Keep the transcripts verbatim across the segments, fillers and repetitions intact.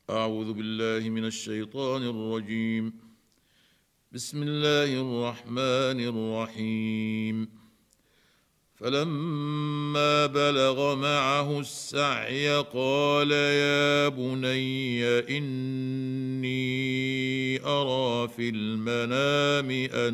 أعوذ بالله من الشيطان الرجيم. بسم الله الرحمن الرحيم. فلما بلغ معه السعي قال يا بني إني أرى في المنام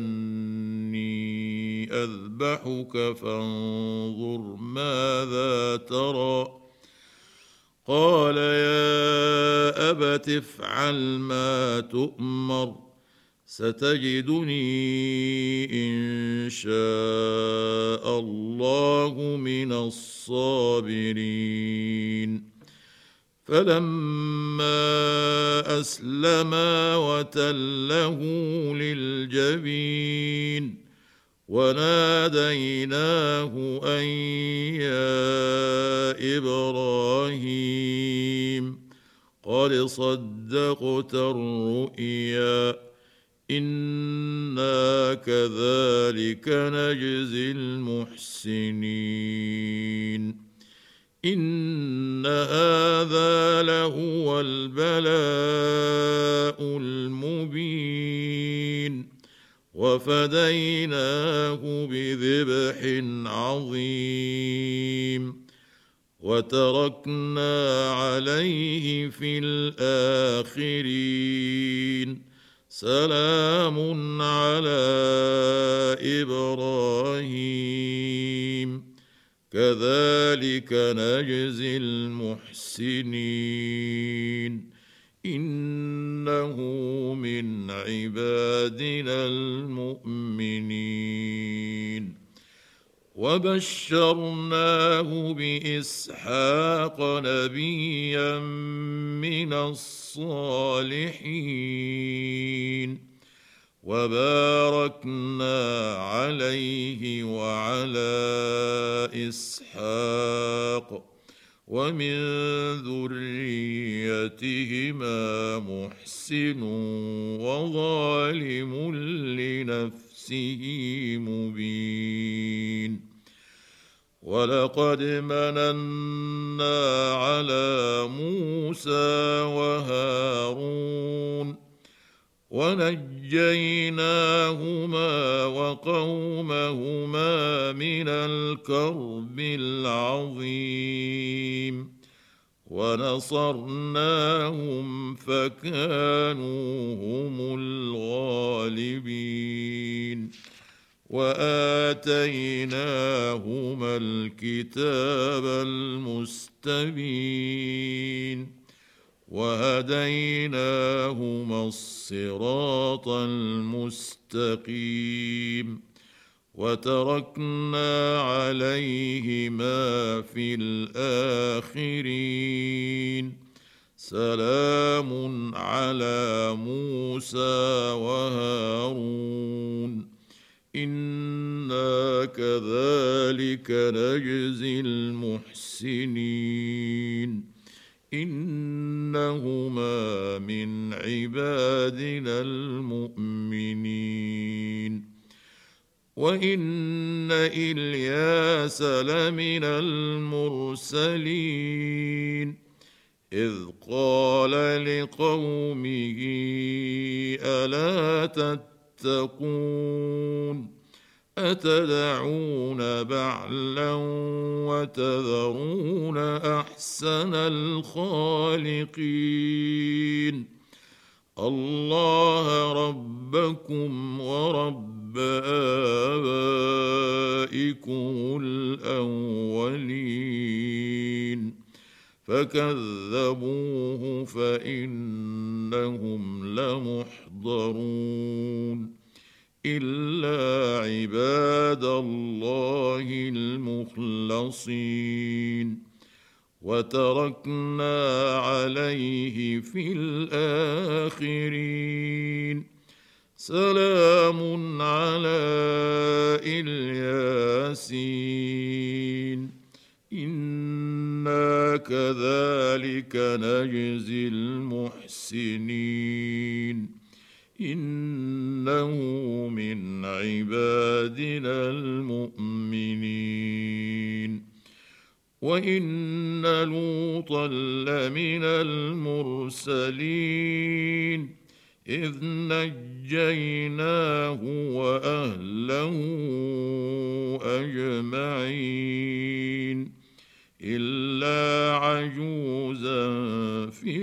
أني أذبحك فانظر ماذا ترى. قال يا أبت افعل ما تؤمر ستجدني إن شاء الله من الصابرين. فلما أسلما وتله للجبين وناديناه أن يا إبراهيم قد صدقت الرؤيا إنا كذلك نجزي المحسنين. إن هذا لهو البلاء المبين وفديناه بذبح عظيم وتركنا عليه في الآخرين. سلام على إبراهيم كذلك نجزي المحسنين. إنه من عبادنا المؤمنين. وبشرناه بإسحاق نبيا من الصالحين وباركنا عليه وعلى إسحاق ومن ذريتهما محسن وظالم لنفسه مبين. ولقد مننا على موسى وهارون ونجيناهما وقومهما من الكرب العظيم ونصرناهم فكانوا هم الغالبين. وآتيناهما الكتاب المستبين وهديناهما الصراط المستقيم وتركنا عليهما في الآخرين. سلام على موسى وهارون إنا كذلك نجزي المحسنين. إنهما من عبادنا المؤمنين. وإن إلياس لمن المرسلين إذ قال لقومه ألا تتقون أتدعون بعلا وتذرون أحسن الخالقين الله ربكم ورب آبائكم الأولين. فكذبوه فإنهم لمحضرون إلا عباد الله المخلصين. وتركنا عليه في الآخرين. سلام على الياسين إنا كذلك نجزي المحسنين. إنه من عبادنا المؤمنين. وإن لوطا لمن المرسلين إذ نجيناه وأهله أجمعين إلا عجوزا في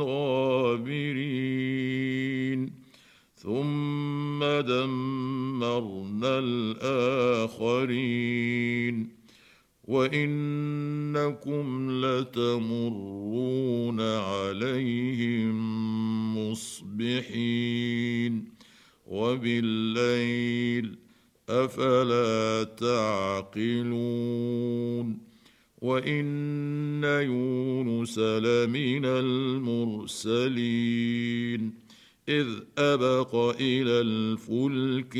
الغابرين ثم دمرنا الآخرين وإنكم لتمرون عليهم مصبحين وبالليل أفلا تعقلون وإن يونس لمن المرسلين إذ أبق إلى الفلك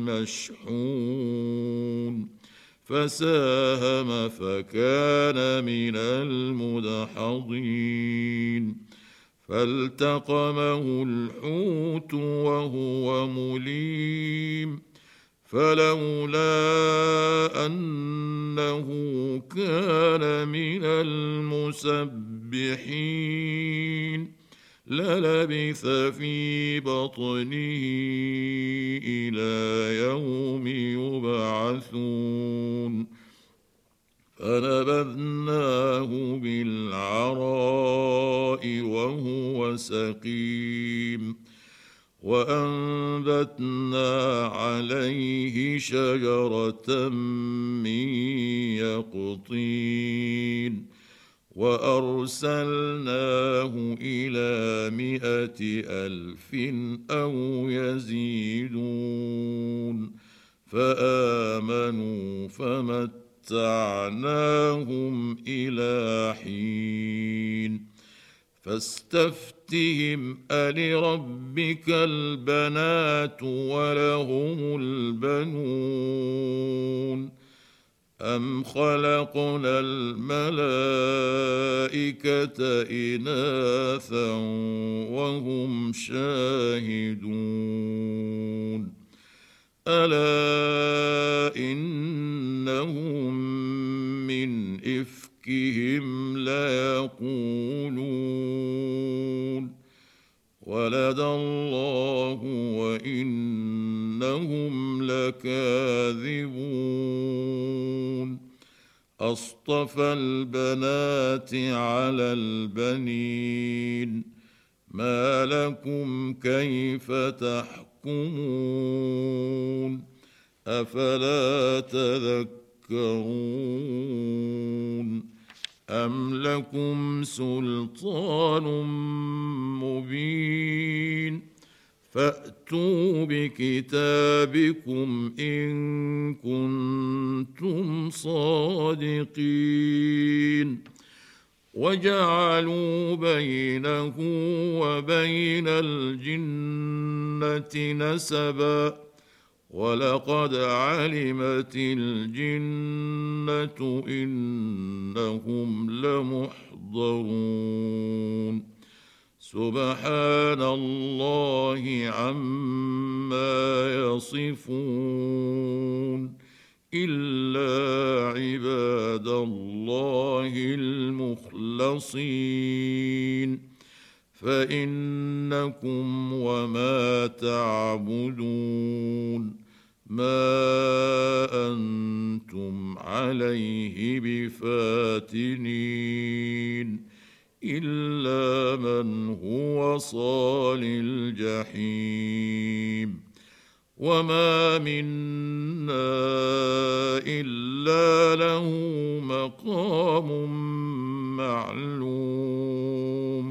المشحون فساهم فكان من المدحضين فالتقمه الحوت وهو مليم فلولا أنه كان من المسبحين للبث في بطنه إلى يوم يبعثون فنبذناه بالعراء وهو سقيم وأنبتنا عليه شجرة من يقطين وأرسلناه إلى مائة ألف أو يزيدون فآمنوا فمتعناهم إلى حين فاستفتهم ألربك البنات ولهم البنون أم خلقنا الملائكة إناثا وهم شاهدون ألا إنهم من إفكهم ليقولون ولد الله وإنهم لكاذبون أصطفى البنات على البنين ما لكم كيف تحكمون أفلا تذكرون أم لكم سلطان مبين فأتوا بكتابكم إن كنتم صادقين وجعلوا بينه وبين الجنة نسبا ولقد علمت الجنة إنهم لمحضرون سبحان الله عما يصفون إلا عباد الله المخلصين فإنكم وما تعبدون ما أنتم عليه بفاتنين إلا من هو صال الجحيم وما منا إلا له مقام معلوم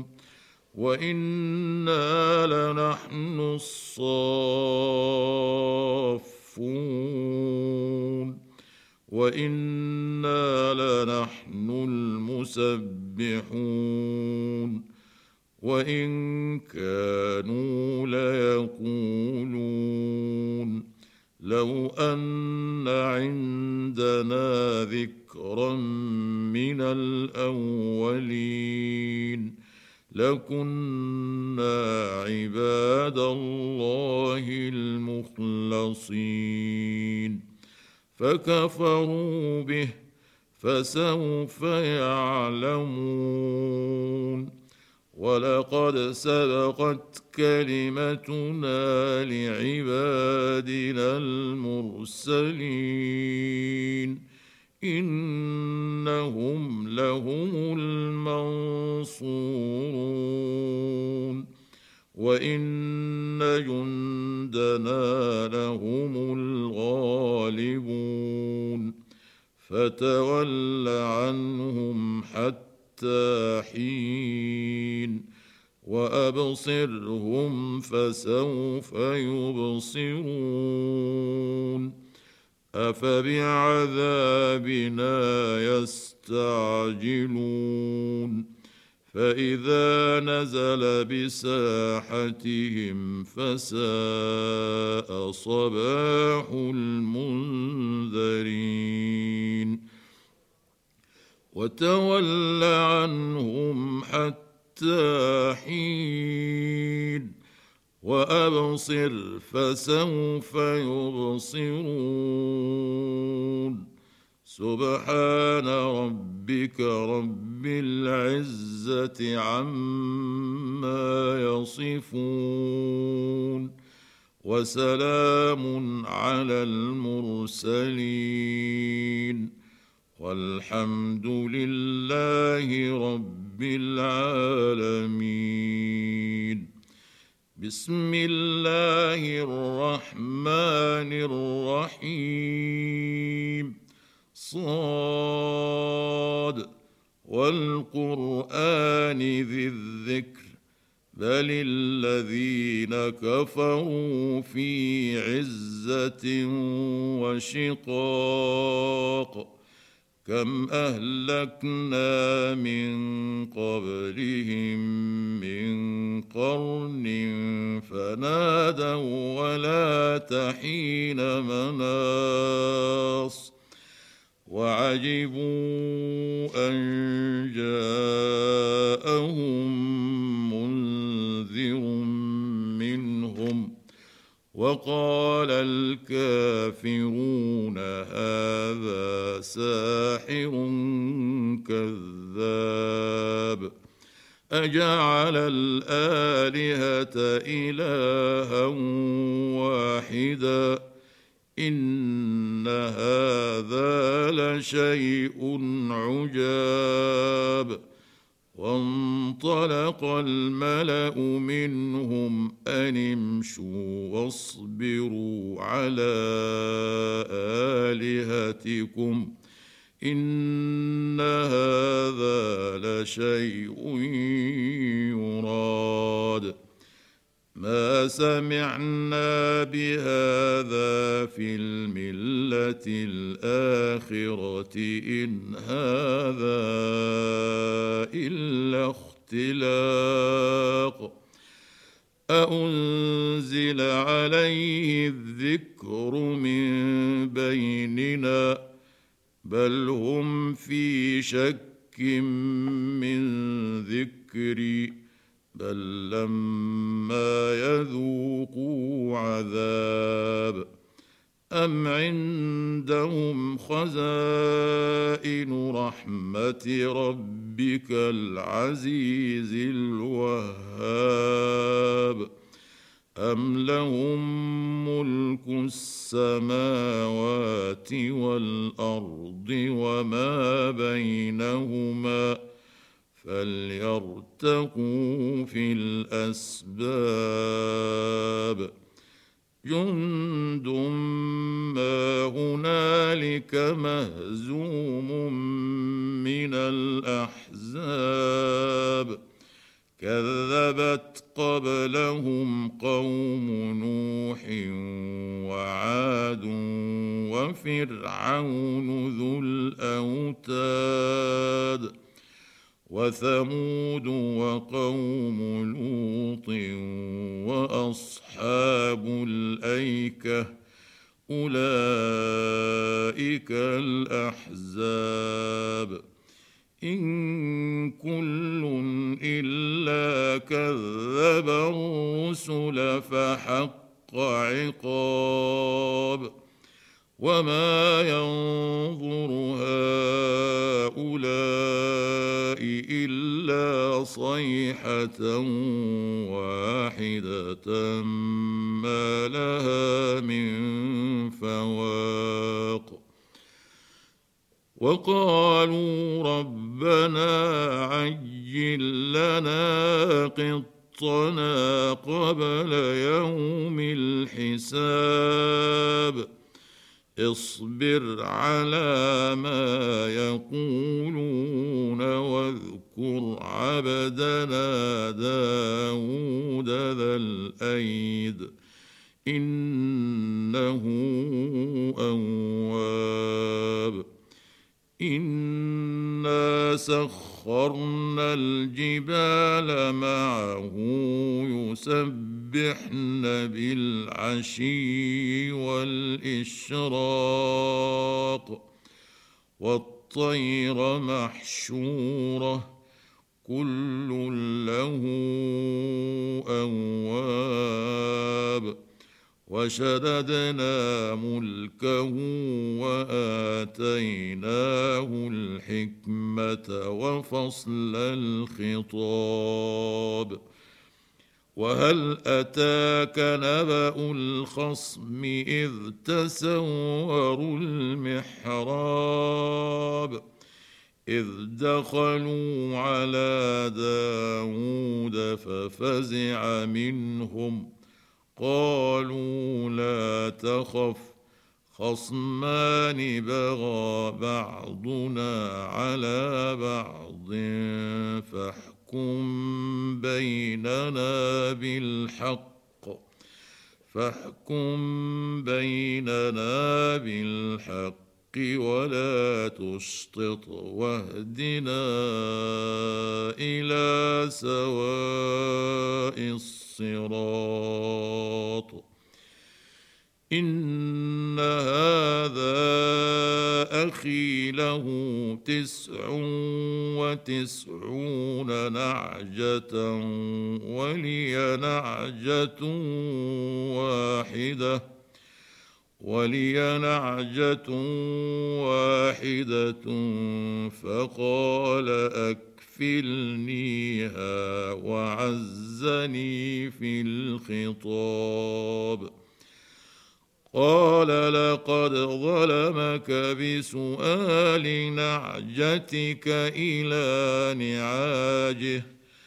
وإنا لنحن الصافون وإنا لنحن المسبحون وإن كانوا ليقولون لو أن عندنا ذكرا من الأولين لكنا عباد الله المخلصين فكفروا به فسوف يعلمون ولقد سبقت كلمتنا لعبادنا المرسلين إنهم لهم المنصورون وإن جندنا لهم الغالبون فتول عنهم حتى حين وأبصرهم فسوف يبصرون أفبعذابنا يستعجلون فإذا نزل بساحتهم فساء صباح المنذرين وتول عنهم حتى حين وأبصر فسوف يبصرون سبحان ربك رب العزة عما يصفون وسلام على المرسلين والحمد لله رب العالمين بسم الله الرحمن الرحيم صاد والقرآن ذي الذكر بل الذين كفروا في عزة وشقاق كم أهلكنا من قبلهم من قرن فنادوا ولا تحين مناص وعجبوا أن جاءهم منذر منهم وقال الكافرون هذا ساحر كذاب أجعل الآلهة إلها واحدا إن هذا لشيء عجاب وانطلق الملأ منهم أن امشوا واصبروا على آلهتكم إن هذا لشيء يراد ما سمعنا بهذا في الملة الآخرة إن هذا إلا اختلاق أأنزل عليه الذكر من بيننا بل هم في شك من ذكري بل لما يذوقوا عذاب أم عندهم خزائن رحمة ربك العزيز الوهاب أم لهم ملك السماوات والأرض وما بينهما فليرتقوا في الأسباب جند ما هنالك مهزوم من الأحزاب كذبت قبلهم قوم نوح وعاد وفرعون ذو الأوتاد وثمود وقوم لوط وأصحاب الأيكة أولئك الأحزاب إن كل إلا كذب الرسل فحق عقاب وما ينظر هؤلاء إلا صيحة واحدة ما لها من فواق وقالوا ربنا عجل لنا قطنا قبل يوم الحساب اصبر على ما يقولون واذكر عبدنا داود ذا الأيد إنه أواب إنا سخرنا الجبال معه يسبحن بالعشي والإشراق والطير محشورة كل له أواب وشددنا ملكه وآتيناه الحكمة وفصل الخطاب وهل أتاك نبأ الخصم إذ تسوروا المحراب إذ دخلوا على داود ففزع منهم قالوا لا تخف خصمان بغى بعضنا على بعض فاحكم بيننا بالحق فاحكم بيننا بالحق ولا تشطط واهدنا إلى سواء الصراط إن هذا أخي له تسع وتسعون نعجة ولي نعجة واحدة ولي نعجة واحدة فقال أكفلنيها وعزني في الخطاب قال لقد ظلمك بسؤال نعجتك إلى نعاجه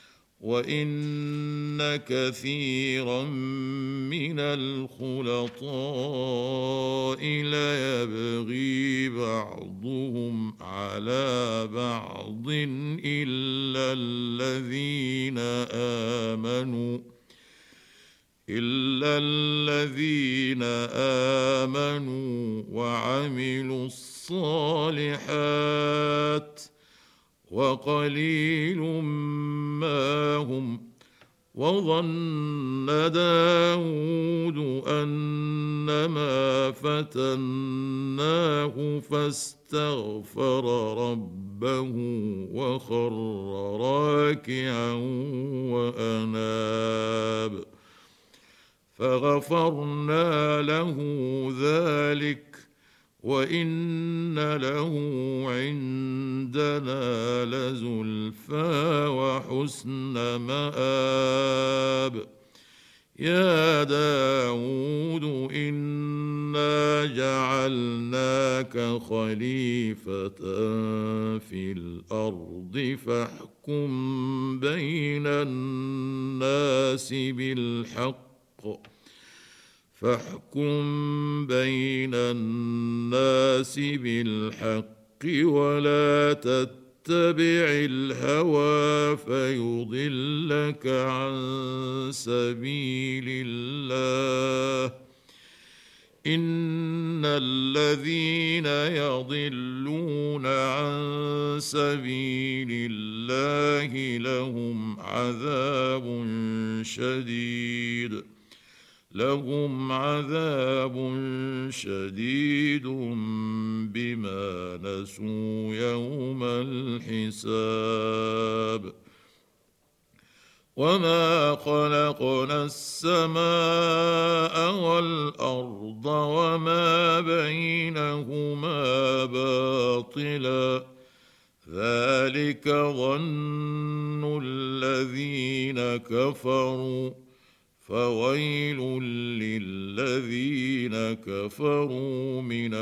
وإن كثيرا من الخلطاء ليبغي بعضهم على بعض إلا الذين آمنوا إلا الذين آمنوا وعملوا الصالحات وقليل ما هم وظن داود أنما فتناه فاستغفر ربه وخر راكعا وأناب فغفرنا له ذلك وإن له عندنا لزلفى وحسن مآب يا داود إنا جعلناك خليفة في الأرض فاحكم بين الناس بالحق فاحكم بين الناس بالحق ولا تتبع الهوى فيضلك عن سبيل الله إن الذين يضلون عن سبيل الله لهم عذاب شديد لهم عذاب شديد بما نسوا يوم الحساب وما خلقنا السماء والأرض وما بينهما باطلا ذلك ظن الذين كفروا فويل للذين كفروا من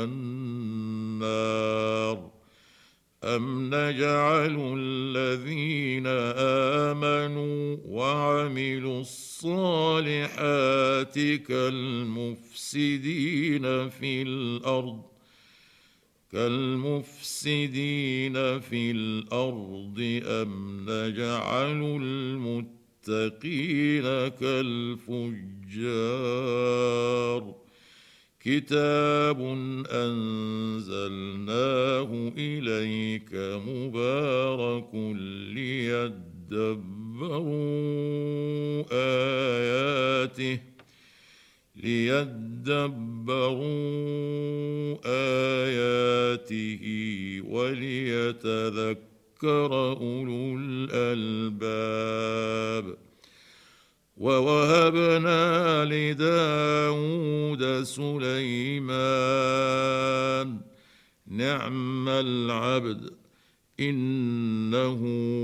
النار أم نجعل الذين آمنوا وعملوا الصالحات كالمفسدين في الأرض كالمفسدين في الأرض أم نجعل المتقين كالفجار كتاب أنزلناه إليك مبارك ليدبروا آياته ليدبروا آياته وليتذكر أولو الألباب ووهبنا لداود سليمان نعم العبد إنه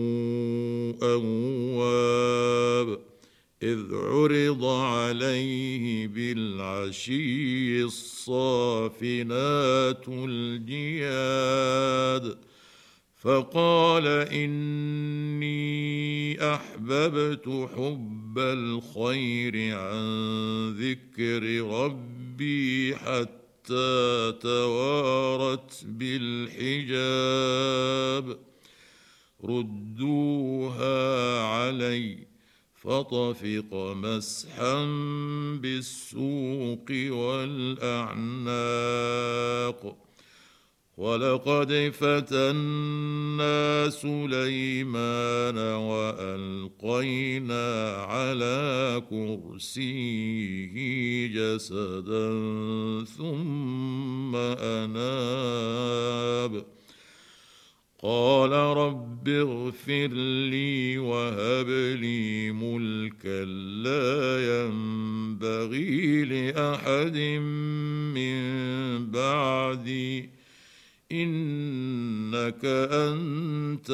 أواب إذ عرض عليه بالعشي الصافنات الجياد فقال إني أحببت حب الخير عن ذكر ربي حتى توارت بالحجاب ردوها علي فطفق مسحا بالسوق والأعناق ولقد فتنا سليمان وألقينا على كرسيه جسدا ثم أناب قال رب اغفر لي وهب لي ملكا لا ينبغي لأحد من بعدي إنك أنت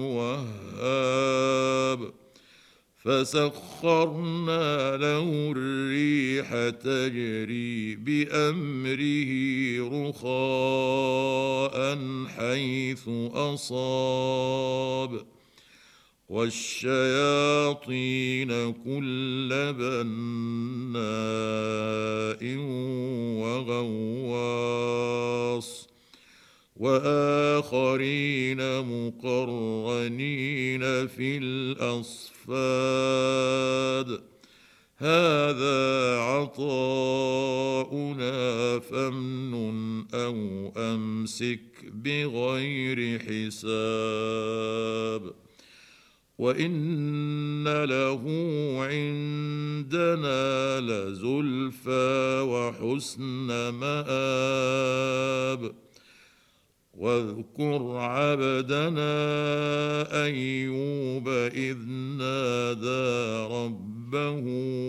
الوهاب فسخرنا له الريح تجري بأمره رخاء حيث أصاب والشياطين كل بناء وغواص وآخرين مقرنين في الأصفاد هذا عطاؤنا فامنن أو أمسك بغير حساب وإن له عندنا لزلفى وحسن مآب واذكر عبدنا أيوب إذ نادى ربه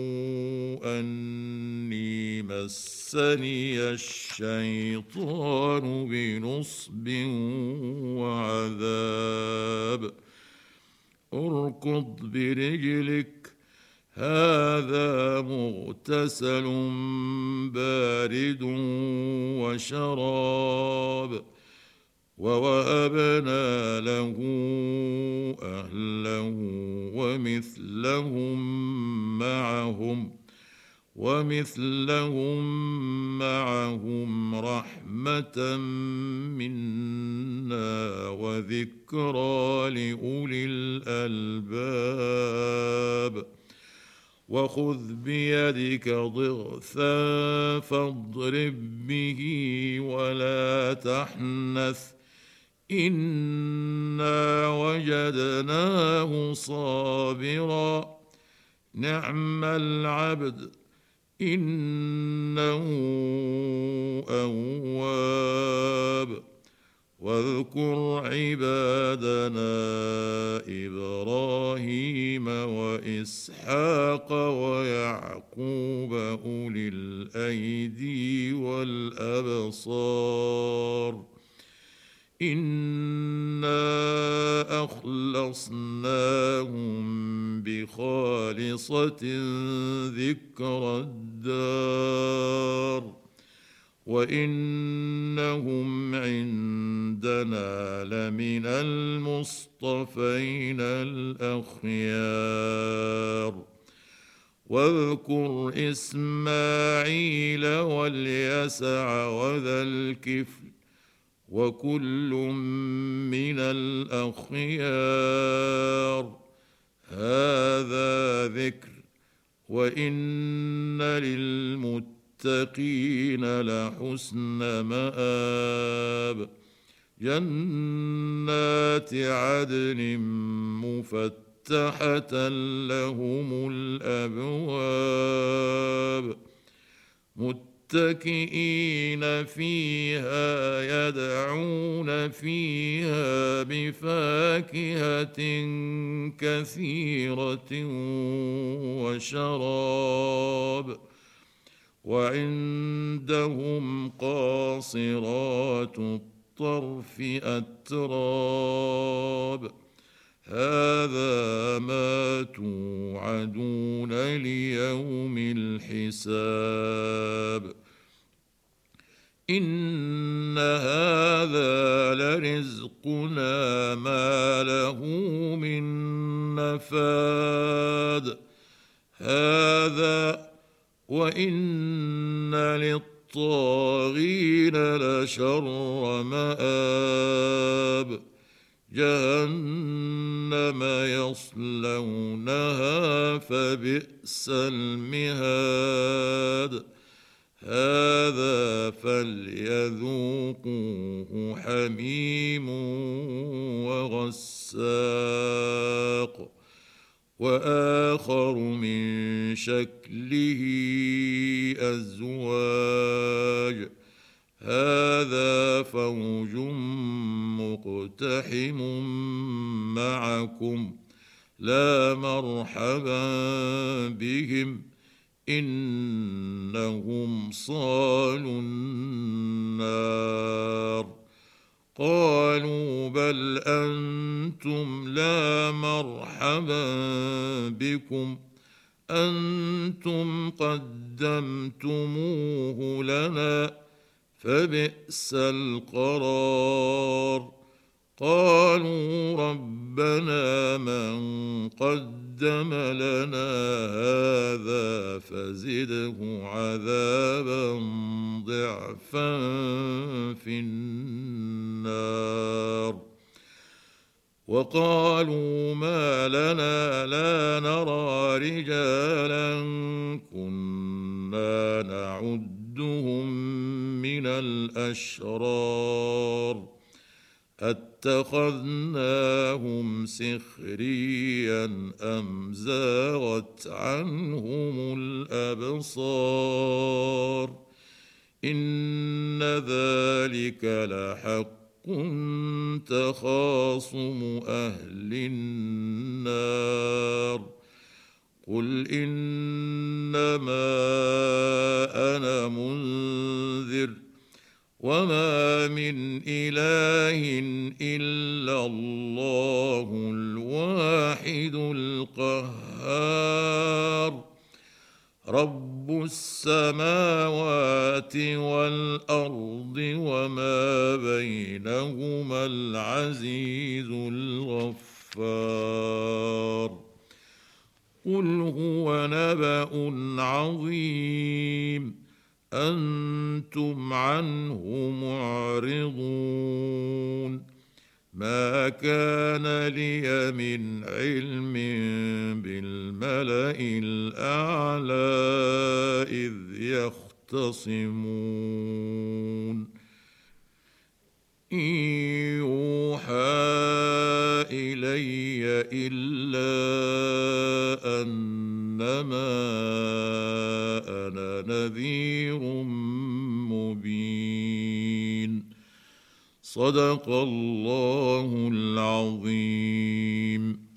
أني مسني الشيطان بنصب وعذاب اركض برجلك هذا مغتسل بارد وشراب ووهبنا له أهله ومثلهم معهم ومثلهم معهم رحمة منا وذكرى لأولي الألباب وخذ بيدك ضغثا فاضرب به ولا تحنث إنا وجدناه صابرا نعم العبد إنه أواب واذكر عبادنا إبراهيم وإسحاق ويعقوب أولي الأيدي والأبصار إنا أخلصناهم بخالصة ذكر الدار وإنهم عندنا لمن المصطفين الأخيار واذكر إسماعيل واليسع وذا الكفل وكل من الأخيار هذا ذكر وإن للمتقين لحسن مآب جنات عدن مفتحة لهم الأبواب متكئين فيها يدعون فيها بفاكهة كثيرة وشراب وعندهم قاصرات الطرف أتراب هذا ما توعدون ليوم الحساب إن هذا لرزقنا ما له من نفاد هذا وإن للطاغين لشر مآب جهنم يصلونها فبئس المهاد هذا فليذوقوه حميم وغساق وآخر من شكله أزواج هذا فوج مقتحم معكم لا مرحبا بهم إنهم صالوا النار قالوا بل أنتم لا مرحبا بكم أنتم قدمتموه لنا فبئس القرار قالوا ربنا من قدم لنا هذا فزده عذابا ضعفا في النار وقالوا ما لنا لا نرى رجالا كنا نعدهم من الأشرار أتخذناهم سخريا أم زاغت عنهم الأبصار إن ذلك لحق تخاصم أهل النار قل إنما أنا منذر وما من إله إلا الله الواحد القهار رب السماوات والأرض وما بينهما العزيز الغفار قل هو نبأ عظيم أنتم عنه معرضون ما كان لي من علم بالملأ الأعلى إذ يختصمون إن يوحى إلي إلا أنما أنا نذير مبين صدق الله العظيم.